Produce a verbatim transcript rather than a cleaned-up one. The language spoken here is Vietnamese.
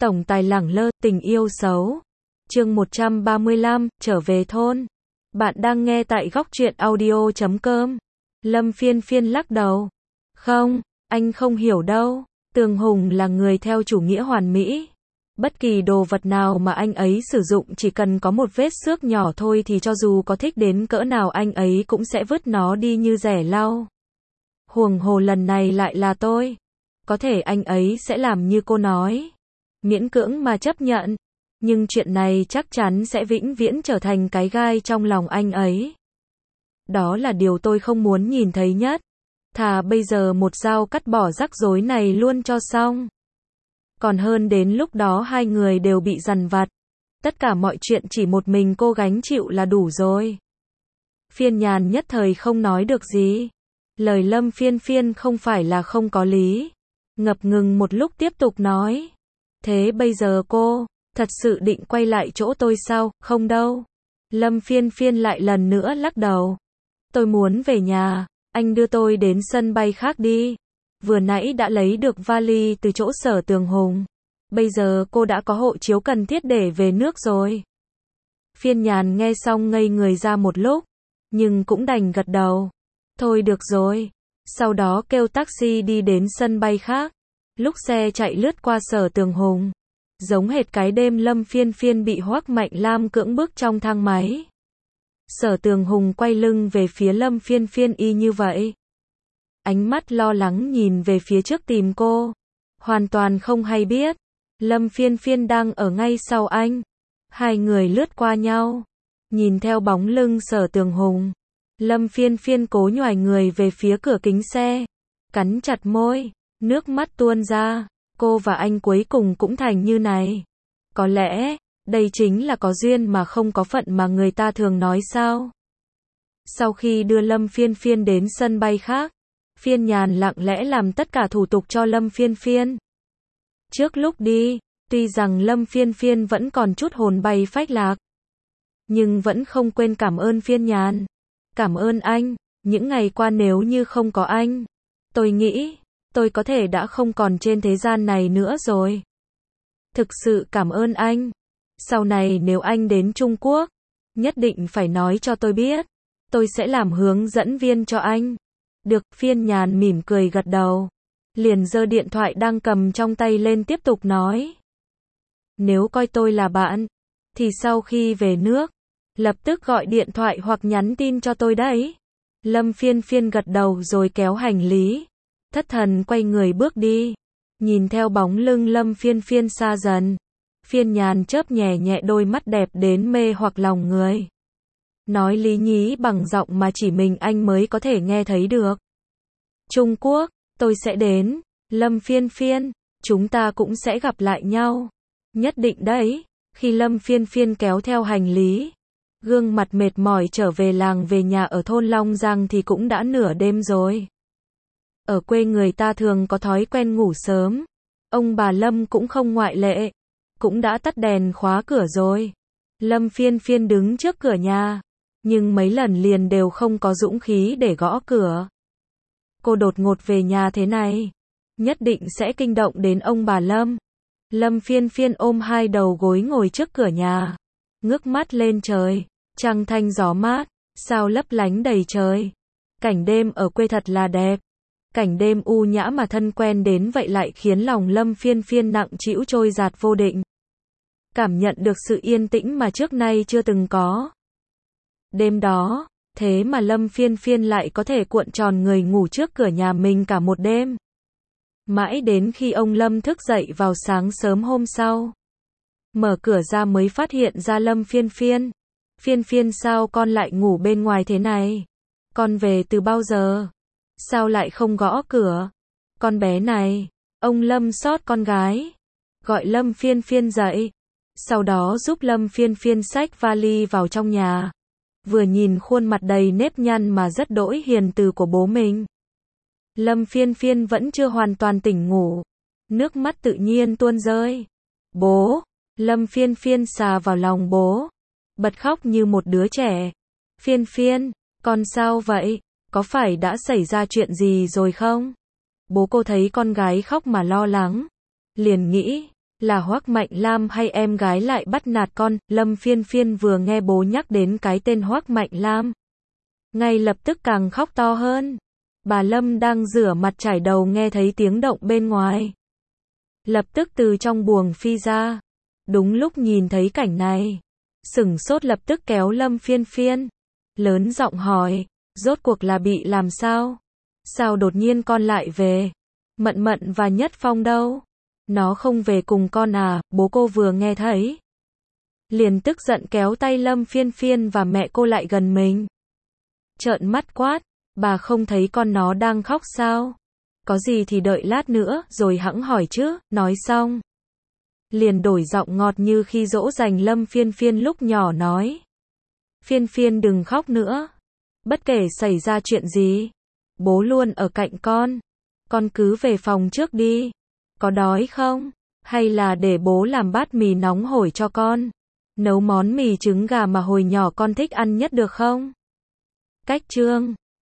Tổng tài lẳng lơ, tình yêu xấu. Chương một trăm ba mươi lăm, trở về thôn. Bạn đang nghe tại góc truyện audio chấm com. Lâm Phiên Phiên lắc đầu. Không, anh không hiểu đâu. Tường Hùng là người theo chủ nghĩa hoàn mỹ. Bất kỳ đồ vật nào mà anh ấy sử dụng chỉ cần có một vết xước nhỏ thôi thì cho dù có thích đến cỡ nào anh ấy cũng sẽ vứt nó đi như rẻ lau. Huống hồ lần này lại là tôi. Có thể anh ấy sẽ làm như cô nói. Miễn cưỡng mà chấp nhận. Nhưng chuyện này chắc chắn sẽ vĩnh viễn trở thành cái gai trong lòng anh ấy. Đó là điều tôi không muốn nhìn thấy nhất. Thà bây giờ một dao cắt bỏ rắc rối này luôn cho xong. Còn hơn đến lúc đó hai người đều bị dằn vặt. Tất cả mọi chuyện chỉ một mình cô gánh chịu là đủ rồi. Phiên Nhàn nhất thời không nói được gì. Lời Lâm Phiên Phiên không phải là không có lý. Ngập ngừng một lúc tiếp tục nói. Thế bây giờ cô, thật sự định quay lại chỗ tôi sao? Không đâu. Lâm Phiên Phiên lại lần nữa lắc đầu. Tôi muốn về nhà, anh đưa tôi đến sân bay khác đi. Vừa nãy đã lấy được vali từ chỗ Sở Tường Hùng. Bây giờ cô đã có hộ chiếu cần thiết để về nước rồi. Phiên Nhàn nghe xong ngây người ra một lúc, nhưng cũng đành gật đầu. Thôi được rồi. Sau đó kêu taxi đi đến sân bay khác. Lúc xe chạy lướt qua Sở Tường Hùng, giống hệt cái đêm Lâm Phiên Phiên bị Hoắc Mạnh Lam cưỡng bức trong thang máy. Sở Tường Hùng quay lưng về phía Lâm Phiên Phiên y như vậy. Ánh mắt lo lắng nhìn về phía trước tìm cô. Hoàn toàn không hay biết. Lâm Phiên Phiên đang ở ngay sau anh. Hai người lướt qua nhau. Nhìn theo bóng lưng Sở Tường Hùng. Lâm Phiên Phiên cố nhoài người về phía cửa kính xe. Cắn chặt môi. Nước mắt tuôn ra. Cô và anh cuối cùng cũng thành như này. Có lẽ, đây chính là có duyên mà không có phận mà người ta thường nói sao. Sau khi đưa Lâm Phiên Phiên đến sân bay khác, Phiên Nhàn lặng lẽ làm tất cả thủ tục cho Lâm Phiên Phiên. Trước lúc đi, tuy rằng Lâm Phiên Phiên vẫn còn chút hồn bay phách lạc, nhưng vẫn không quên cảm ơn Phiên Nhàn. Cảm ơn anh, những ngày qua nếu như không có anh, tôi nghĩ, tôi có thể đã không còn trên thế gian này nữa rồi. Thực sự cảm ơn anh. Sau này nếu anh đến Trung Quốc, nhất định phải nói cho tôi biết. Tôi sẽ làm hướng dẫn viên cho anh. Được, Phiên Nhàn mỉm cười gật đầu. Liền giơ điện thoại đang cầm trong tay lên tiếp tục nói. Nếu coi tôi là bạn, thì sau khi về nước, lập tức gọi điện thoại hoặc nhắn tin cho tôi đấy. Lâm Phiên Phiên gật đầu rồi kéo hành lý. Thất thần quay người bước đi. Nhìn theo bóng lưng Lâm Phiên Phiên xa dần. Phiên Nhàn chớp nhẹ nhẹ đôi mắt đẹp đến mê hoặc lòng người. Nói lý nhí bằng giọng mà chỉ mình anh mới có thể nghe thấy được. Trung Quốc, tôi sẽ đến. Lâm Phiên Phiên, chúng ta cũng sẽ gặp lại nhau. Nhất định đấy. Khi Lâm Phiên Phiên kéo theo hành lý, gương mặt mệt mỏi trở về làng về nhà ở thôn Long Giang thì cũng đã nửa đêm rồi. Ở quê người ta thường có thói quen ngủ sớm. Ông bà Lâm cũng không ngoại lệ. Cũng đã tắt đèn khóa cửa rồi. Lâm Phiên Phiên đứng trước cửa nhà. Nhưng mấy lần liền đều không có dũng khí để gõ cửa. Cô đột ngột về nhà thế này, nhất định sẽ kinh động đến ông bà Lâm. Lâm Phiên Phiên ôm hai đầu gối ngồi trước cửa nhà. Ngước mắt lên trời. Trăng thanh gió mát. Sao lấp lánh đầy trời. Cảnh đêm ở quê thật là đẹp. Cảnh đêm u nhã mà thân quen đến vậy lại khiến lòng Lâm Phiên Phiên nặng trĩu trôi dạt vô định. Cảm nhận được sự yên tĩnh mà trước nay chưa từng có. Đêm đó, thế mà Lâm Phiên Phiên lại có thể cuộn tròn người ngủ trước cửa nhà mình cả một đêm. Mãi đến khi ông Lâm thức dậy vào sáng sớm hôm sau. Mở cửa ra mới phát hiện ra Lâm Phiên Phiên. Phiên Phiên sao con lại ngủ bên ngoài thế này? Con về từ bao giờ? Sao lại không gõ cửa? Con bé này, ông Lâm xót con gái. Gọi Lâm Phiên Phiên dậy. Sau đó giúp Lâm Phiên Phiên xách vali vào trong nhà. Vừa nhìn khuôn mặt đầy nếp nhăn mà rất đỗi hiền từ của bố mình. Lâm Phiên Phiên vẫn chưa hoàn toàn tỉnh ngủ. Nước mắt tự nhiên tuôn rơi. Bố! Lâm Phiên Phiên xà vào lòng bố. Bật khóc như một đứa trẻ. Phiên Phiên, con sao vậy? Có phải đã xảy ra chuyện gì rồi không? Bố cô thấy con gái khóc mà lo lắng. Liền nghĩ, Là Hoắc Mạnh Lam hay em gái lại bắt nạt con? Lâm Phiên Phiên vừa nghe bố nhắc đến cái tên Hoắc Mạnh Lam, ngay lập tức càng khóc to hơn. Bà Lâm đang rửa mặt chải đầu nghe thấy tiếng động bên ngoài, lập tức từ trong buồng phi ra. Đúng lúc nhìn thấy cảnh này, sửng sốt lập tức kéo Lâm Phiên Phiên, lớn giọng hỏi, rốt cuộc là bị làm sao? Sao đột nhiên con lại về? Mận Mận và Nhất Phong đâu? Nó không về cùng con à? Bố cô vừa nghe thấy, liền tức giận kéo tay Lâm Phiên Phiên và mẹ cô lại gần mình, trợn mắt quát, bà không thấy con nó đang khóc sao? Có gì thì đợi lát nữa rồi hẵng hỏi chứ. Nói xong, liền đổi giọng ngọt như khi dỗ dành Lâm Phiên Phiên lúc nhỏ nói, Phiên Phiên đừng khóc nữa, bất kể xảy ra chuyện gì, bố luôn ở cạnh con, con cứ về phòng trước đi. Có đói không? Hay là để bố làm bát mì nóng hổi cho con, nấu món mì trứng gà mà hồi nhỏ con thích ăn nhất được không? Cách chương